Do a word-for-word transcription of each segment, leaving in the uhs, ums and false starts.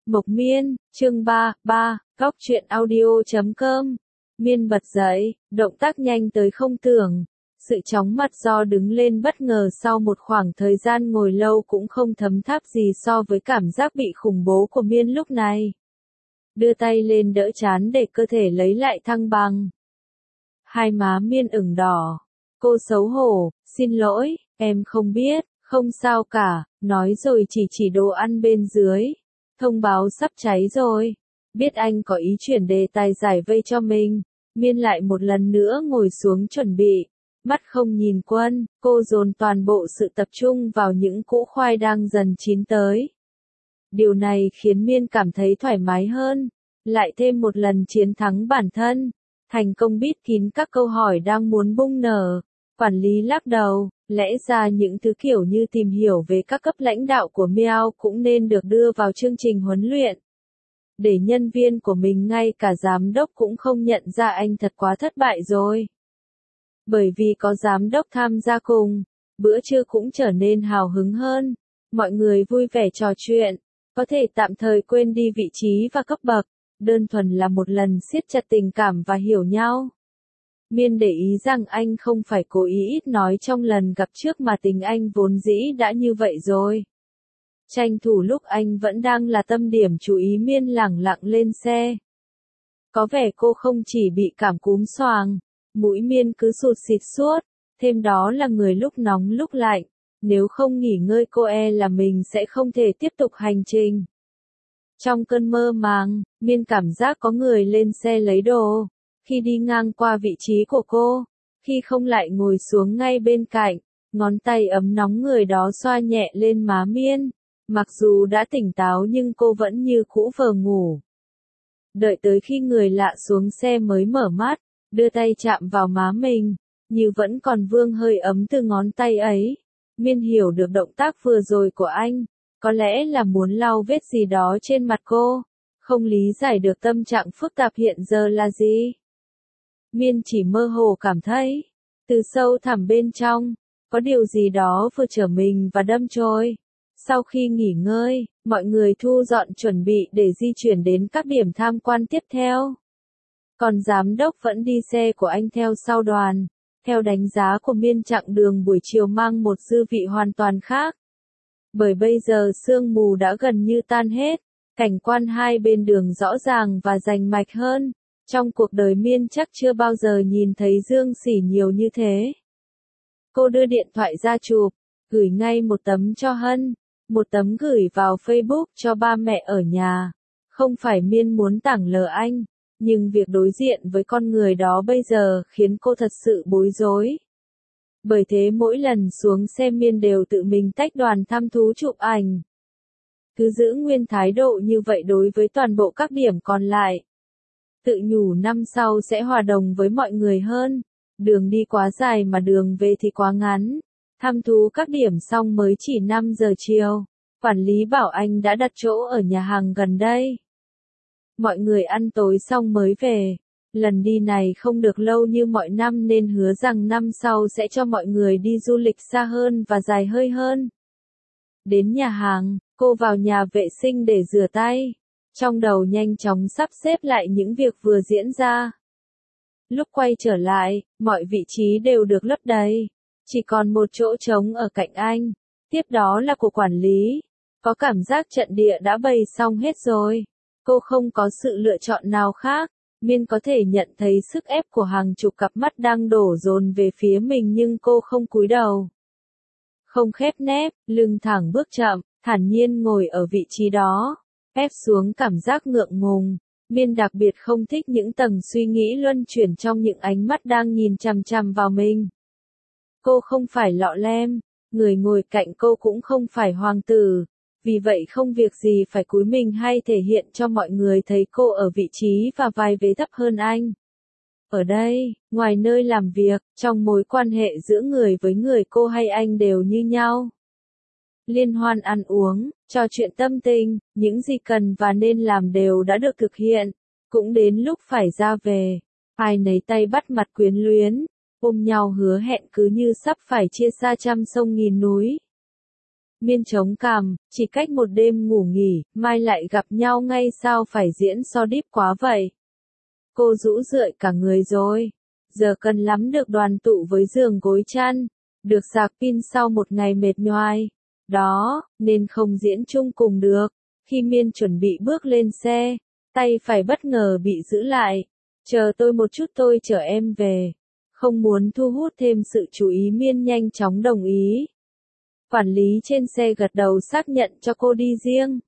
Mộc Miên, chương ba, ba, góc truyện audio chấm com. Miên bật dậy, động tác nhanh tới không tưởng. Sự chóng mặt do đứng lên bất ngờ sau một khoảng thời gian ngồi lâu cũng không thấm tháp gì so với cảm giác bị khủng bố của Miên lúc này. Đưa tay lên đỡ trán để cơ thể lấy lại thăng bằng. Hai má Miên ửng đỏ. Cô xấu hổ, xin lỗi, em không biết, không sao cả, nói rồi chỉ chỉ đồ ăn bên dưới. Thông báo sắp cháy rồi. Biết anh có ý chuyển đề tài giải vây cho mình. Miên lại một lần nữa ngồi xuống chuẩn bị. Mắt không nhìn Quân, cô dồn toàn bộ sự tập trung vào những củ khoai đang dần chín tới. Điều này khiến Miên cảm thấy thoải mái hơn. Lại thêm một lần chiến thắng bản thân. Thành công bít kín các câu hỏi đang muốn bung nở. Quản lý lắc đầu, lẽ ra những thứ kiểu như tìm hiểu về các cấp lãnh đạo của Meow cũng nên được đưa vào chương trình huấn luyện. Để nhân viên của mình ngay cả giám đốc cũng không nhận ra anh thật quá thất bại rồi. Bởi vì có giám đốc tham gia cùng, bữa trưa cũng trở nên hào hứng hơn. Mọi người vui vẻ trò chuyện, có thể tạm thời quên đi vị trí và cấp bậc, đơn thuần là một lần siết chặt tình cảm và hiểu nhau. Miên để ý rằng anh không phải cố ý ít nói trong lần gặp trước mà tình anh vốn dĩ đã như vậy rồi. Tranh thủ lúc anh vẫn đang là tâm điểm chú ý Miên lẳng lặng lên xe. Có vẻ cô không chỉ bị cảm cúm xoàng, mũi Miên cứ sụt xịt suốt, thêm đó là người lúc nóng lúc lạnh. Nếu không nghỉ ngơi cô e là mình sẽ không thể tiếp tục hành trình. Trong cơn mơ màng, Miên cảm giác có người lên xe lấy đồ. Khi đi ngang qua vị trí của cô, khi không lại ngồi xuống ngay bên cạnh, ngón tay ấm nóng người đó xoa nhẹ lên má Miên. Mặc dù đã tỉnh táo nhưng cô vẫn như cũ vờ ngủ. Đợi tới khi người lạ xuống xe mới mở mắt, đưa tay chạm vào má mình, như vẫn còn vương hơi ấm từ ngón tay ấy. Miên hiểu được động tác vừa rồi của anh, có lẽ là muốn lau vết gì đó trên mặt cô, không lý giải được tâm trạng phức tạp hiện giờ là gì. Miên chỉ mơ hồ cảm thấy, từ sâu thẳm bên trong, có điều gì đó vừa trở mình và đâm chồi. Sau khi nghỉ ngơi, mọi người thu dọn chuẩn bị để di chuyển đến các điểm tham quan tiếp theo. Còn giám đốc vẫn đi xe của anh theo sau đoàn. Theo đánh giá của Miên, chặng đường buổi chiều mang một dư vị hoàn toàn khác. Bởi bây giờ sương mù đã gần như tan hết, cảnh quan hai bên đường rõ ràng và rành mạch hơn. Trong cuộc đời Miên chắc chưa bao giờ nhìn thấy dương xỉ nhiều như thế. Cô đưa điện thoại ra chụp, gửi ngay một tấm cho Hân, một tấm gửi vào Facebook cho ba mẹ ở nhà. Không phải Miên muốn tảng lờ anh, nhưng việc đối diện với con người đó bây giờ khiến cô thật sự bối rối. Bởi thế mỗi lần xuống xe Miên đều tự mình tách đoàn thăm thú chụp ảnh. Cứ giữ nguyên thái độ như vậy đối với toàn bộ các điểm còn lại. Tự nhủ năm sau sẽ hòa đồng với mọi người hơn. Đường đi quá dài mà đường về thì quá ngắn. Thăm thú các điểm xong mới chỉ năm giờ chiều. Quản lý bảo anh đã đặt chỗ ở nhà hàng gần đây. Mọi người ăn tối xong mới về. Lần đi này không được lâu như mọi năm nên hứa rằng năm sau sẽ cho mọi người đi du lịch xa hơn và dài hơi hơn. Đến nhà hàng, cô vào nhà vệ sinh để rửa tay. Trong đầu nhanh chóng sắp xếp lại những việc vừa diễn ra. Lúc quay trở lại, mọi vị trí đều được lấp đầy. Chỉ còn một chỗ trống ở cạnh anh. Tiếp đó là của quản lý. Có cảm giác trận địa đã bày xong hết rồi. Cô không có sự lựa chọn nào khác. Miên có thể nhận thấy sức ép của hàng chục cặp mắt đang đổ dồn về phía mình nhưng cô không cúi đầu. Không khép nép, lưng thẳng bước chậm, thản nhiên ngồi ở vị trí đó. Ép xuống cảm giác ngượng ngùng. Miên đặc biệt không thích những tầng suy nghĩ luân chuyển trong những ánh mắt đang nhìn chằm chằm vào mình. Cô không phải lọ lem, người ngồi cạnh cô cũng không phải hoàng tử. Vì vậy không việc gì phải cúi mình hay thể hiện cho mọi người thấy cô ở vị trí và vài vế thấp hơn anh. Ở đây, ngoài nơi làm việc, trong mối quan hệ giữa người với người cô hay anh đều như nhau. Liên hoan ăn uống, trò chuyện tâm tình, những gì cần và nên làm đều đã được thực hiện. Cũng đến lúc phải ra về. Hai nấy tay bắt mặt quyến luyến, ôm nhau hứa hẹn cứ như sắp phải chia xa trăm sông nghìn núi. Miên chống cằm, chỉ cách một đêm ngủ nghỉ, mai lại gặp nhau ngay sao phải diễn so deep quá vậy. Cô rũ rượi cả người rồi. Giờ cần lắm được đoàn tụ với giường gối chăn, được sạc pin sau một ngày mệt nhoài. Đó, nên không diễn chung cùng được. Khi Miên chuẩn bị bước lên xe, tay phải bất ngờ bị giữ lại. Chờ tôi một chút tôi chở em về. Không muốn thu hút thêm sự chú ý Miên nhanh chóng đồng ý. Quản lý trên xe gật đầu xác nhận cho cô đi riêng.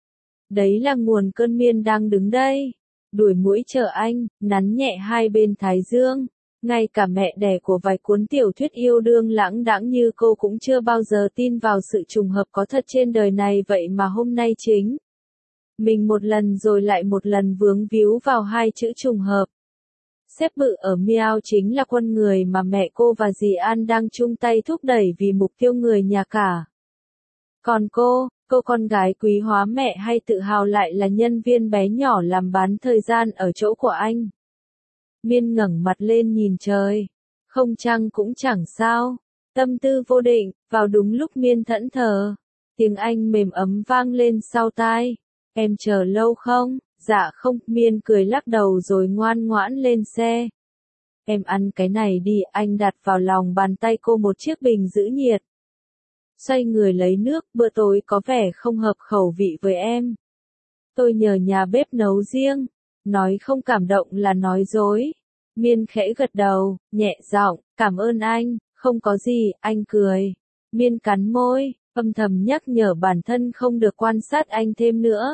Đấy là nguồn cơn Miên đang đứng đây. Đuổi mũi chờ anh, nắn nhẹ hai bên thái dương. Ngay cả mẹ đẻ của vài cuốn tiểu thuyết yêu đương lãng đãng như cô cũng chưa bao giờ tin vào sự trùng hợp có thật trên đời này, vậy mà hôm nay chính mình một lần rồi lại một lần vướng víu vào hai chữ trùng hợp. Sếp bự ở Miao chính là con người mà mẹ cô và dì An đang chung tay thúc đẩy vì mục tiêu người nhà cả. Còn cô, cô con gái quý hóa mẹ hay tự hào lại là nhân viên bé nhỏ làm bán thời gian ở chỗ của anh. Miên ngẩng mặt lên nhìn trời. Không chăng cũng chẳng sao. Tâm tư vô định, vào đúng lúc Miên thẫn thờ. Tiếng Anh mềm ấm vang lên sau tai. Em chờ lâu không? Dạ không, Miên cười lắc đầu rồi ngoan ngoãn lên xe. Em ăn cái này đi, anh đặt vào lòng bàn tay cô một chiếc bình giữ nhiệt. Xoay người lấy nước, bữa tối có vẻ không hợp khẩu vị với em. Tôi nhờ nhà bếp nấu riêng. Nói không cảm động là nói dối. Miên khẽ gật đầu, nhẹ giọng, cảm ơn anh, không có gì, anh cười. Miên cắn môi, âm thầm nhắc nhở bản thân không được quan sát anh thêm nữa.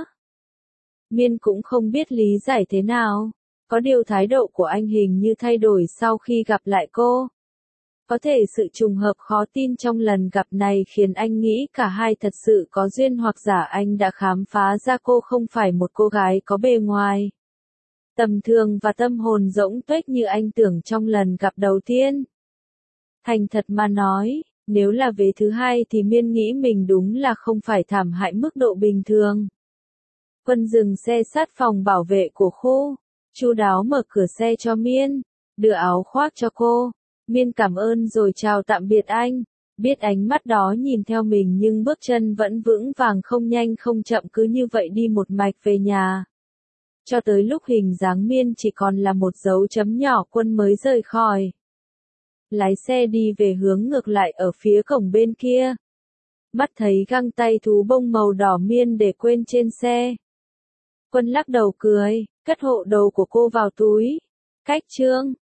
Miên cũng không biết lý giải thế nào. Có điều thái độ của anh hình như thay đổi sau khi gặp lại cô. Có thể sự trùng hợp khó tin trong lần gặp này khiến anh nghĩ cả hai thật sự có duyên, hoặc giả anh đã khám phá ra cô không phải một cô gái có bề ngoài tầm thường và tâm hồn rỗng tuếch như anh tưởng trong lần gặp đầu tiên. Thành thật mà nói, nếu là vế thứ hai thì Miên nghĩ mình đúng là không phải thảm hại mức độ bình thường. Quân dừng xe sát phòng bảo vệ của khu, chu đáo mở cửa xe cho Miên, đưa áo khoác cho cô. Miên cảm ơn rồi chào tạm biệt anh, biết ánh mắt đó nhìn theo mình nhưng bước chân vẫn vững vàng không nhanh không chậm cứ như vậy đi một mạch về nhà. Cho tới lúc hình dáng Miên chỉ còn là một dấu chấm nhỏ, Quân mới rời khỏi. Lái xe đi về hướng ngược lại ở phía cổng bên kia. Mắt thấy găng tay thú bông màu đỏ Miên để quên trên xe. Quân lắc đầu cười, cất hộ đầu của cô vào túi. Cách chương